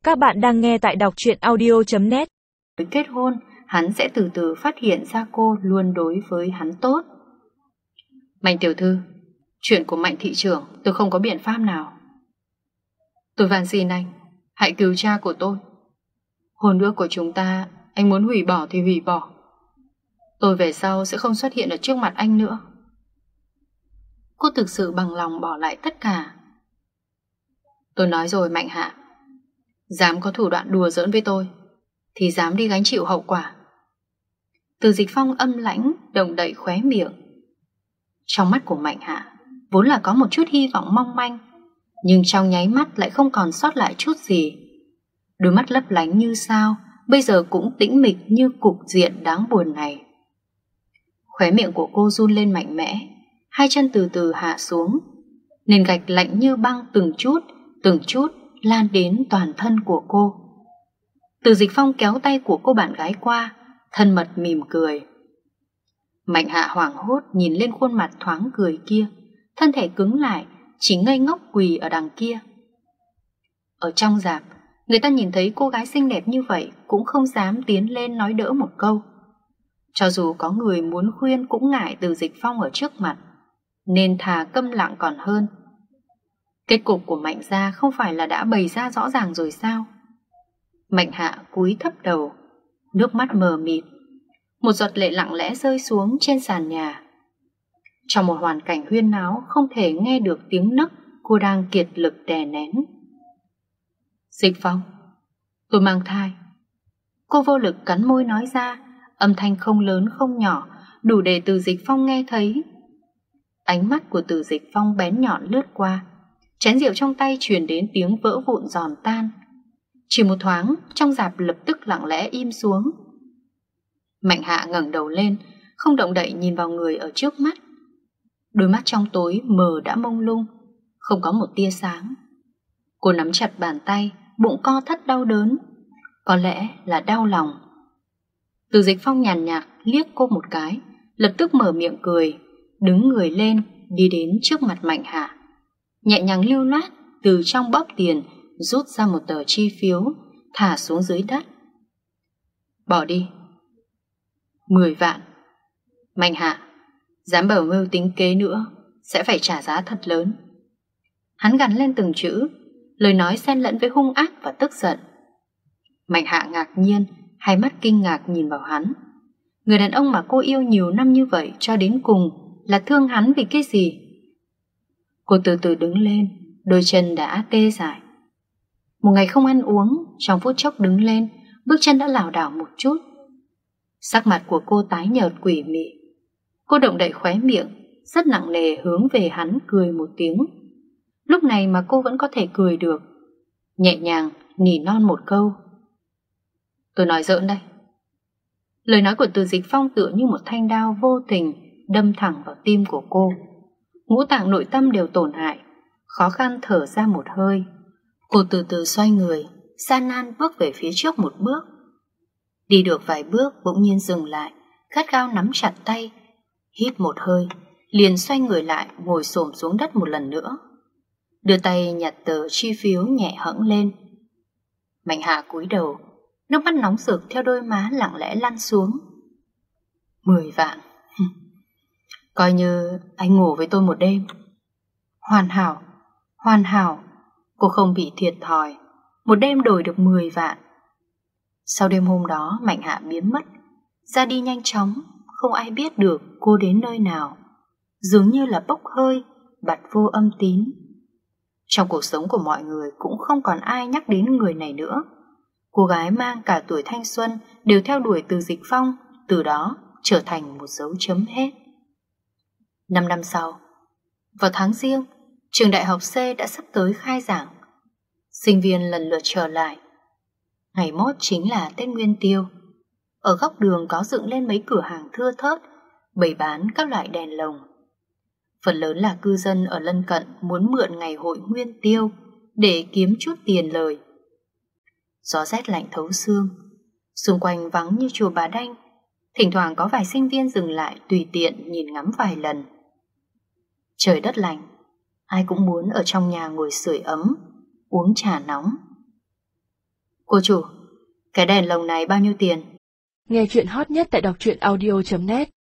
Các bạn đang nghe tại đọc truyện audio.net. Kết hôn, hắn sẽ từ từ phát hiện ra cô luôn đối với hắn tốt. Mạnh tiểu thư, chuyện của Mạnh thị trưởng tôi không có biện pháp nào. Tôi van xin anh, hãy cứu cha của tôi. Hôn ước của chúng ta, anh muốn hủy bỏ thì hủy bỏ. Tôi về sau sẽ không xuất hiện ở trước mặt anh nữa. Cô thực sự bằng lòng bỏ lại tất cả. Tôi nói rồi Mạnh Hạ, dám có thủ đoạn đùa giỡn với tôi thì dám đi gánh chịu hậu quả. Từ Dịch Phong âm lãnh động đậy khóe miệng. Trong mắt của Mạnh Hạ vốn là có một chút hy vọng mong manh, nhưng trong nháy mắt lại không còn sót lại chút gì. Đôi mắt lấp lánh như sao bây giờ cũng tĩnh mịch như cục diện đáng buồn này. Khóe miệng của cô run lên mạnh mẽ, hai chân từ từ hạ xuống. Nền gạch lạnh như băng từng chút lan đến toàn thân của cô. Từ Dịch Phong kéo tay của cô bạn gái qua, thân mật mỉm cười. Mạnh Hạ hoảng hốt nhìn lên khuôn mặt thoáng cười kia, thân thể cứng lại, chỉ ngây ngốc quỳ ở đằng kia. Ở trong rạp, người ta nhìn thấy cô gái xinh đẹp như vậy cũng không dám tiến lên nói đỡ một câu. Cho dù có người muốn khuyên cũng ngại Từ Dịch Phong ở trước mặt, nên thà câm lặng còn hơn. Kết cục của Mạnh gia không phải là đã bày ra rõ ràng rồi sao? Mạnh Hạ cúi thấp đầu, nước mắt mờ mịt, một giọt lệ lặng lẽ rơi xuống trên sàn nhà. Trong một hoàn cảnh huyên náo không thể nghe được tiếng nấc cô đang kiệt lực đè nén. Dịch Phong, tôi mang thai. Cô vô lực cắn môi nói ra, âm thanh không lớn không nhỏ, đủ để Từ Dịch Phong nghe thấy. Ánh mắt của Từ Dịch Phong bén nhọn lướt qua, chén rượu trong tay truyền đến tiếng vỡ vụn giòn tan. Chỉ một thoáng, trong rạp lập tức lặng lẽ im xuống. Mạnh Hạ ngẩng đầu lên, không động đậy nhìn vào người ở trước mắt. Đôi mắt trong tối mờ đã mông lung, không có một tia sáng. Cô nắm chặt bàn tay, bụng co thắt đau đớn, có lẽ là đau lòng. Từ Dịch Phong nhàn nhạt liếc cô một cái, lập tức mở miệng cười, đứng người lên, đi đến trước mặt Mạnh Hạ. Nhẹ nhàng lưu loát từ trong bóp tiền rút ra một tờ chi phiếu, thả xuống dưới đất. Bỏ đi. 10 vạn. Mạnh Hạ, dám bẩm mưu tính kế nữa sẽ phải trả giá thật lớn. Hắn gằn lên từng chữ, lời nói xen lẫn với hung ác và tức giận. Mạnh Hạ ngạc nhiên, hai mắt kinh ngạc nhìn vào hắn. Người đàn ông mà cô yêu nhiều năm như vậy cho đến cùng là thương hắn vì cái gì? Cô từ từ đứng lên, đôi chân đã tê dại. Một ngày không ăn uống, trong phút chốc đứng lên, bước chân đã lảo đảo một chút. Sắc mặt của cô tái nhợt quỷ mị. Cô động đậy khóe miệng, rất nặng nề hướng về hắn cười một tiếng. Lúc này mà cô vẫn có thể cười được. Nhẹ nhàng nỉ non một câu. Tôi nói giỡn đây. Lời nói của Từ Dịch Phong tựa như một thanh đao vô tình đâm thẳng vào tim của cô. Ngũ tạng nội tâm đều tổn hại, khó khăn thở ra một hơi. Cô từ từ xoay người, gian nan bước về phía trước một bước. Đi được vài bước bỗng nhiên dừng lại, gắt gao nắm chặt tay, hít một hơi, liền xoay người lại ngồi xổm xuống đất một lần nữa. Đưa tay nhặt tờ chi phiếu nhẹ hẫng lên. Mạnh Hạ cúi đầu, nước mắt nóng rực theo đôi má lặng lẽ lăn xuống. 10 vạn. Coi như anh ngủ với tôi một đêm. Hoàn hảo, hoàn hảo. Cô không bị thiệt thòi, một đêm đổi được 10 vạn. Sau đêm hôm đó Mạnh Hạ biến mất, ra đi nhanh chóng, không ai biết được cô đến nơi nào. Dường như là bốc hơi, bặt vô âm tín. Trong cuộc sống của mọi người cũng không còn ai nhắc đến người này nữa. Cô gái mang cả tuổi thanh xuân đều theo đuổi Từ Dịch Phong, từ đó trở thành một dấu chấm hết. 5 năm sau, vào tháng Giêng, trường đại học C đã sắp tới khai giảng. Sinh viên lần lượt trở lại. Ngày mốt chính là Tết Nguyên Tiêu. Ở góc đường có dựng lên mấy cửa hàng thưa thớt, bày bán các loại đèn lồng. Phần lớn là cư dân ở lân cận muốn mượn ngày hội Nguyên Tiêu để kiếm chút tiền lời. Gió rét lạnh thấu xương, xung quanh vắng như chùa Bà Đanh. Thỉnh thoảng có vài sinh viên dừng lại tùy tiện nhìn ngắm vài lần. Trời đất lạnh, ai cũng muốn ở trong nhà ngồi sưởi ấm, uống trà nóng. Cô chủ, cái đèn lồng này bao nhiêu tiền? Nghe chuyện hot nhất tại đọc truyện audio.net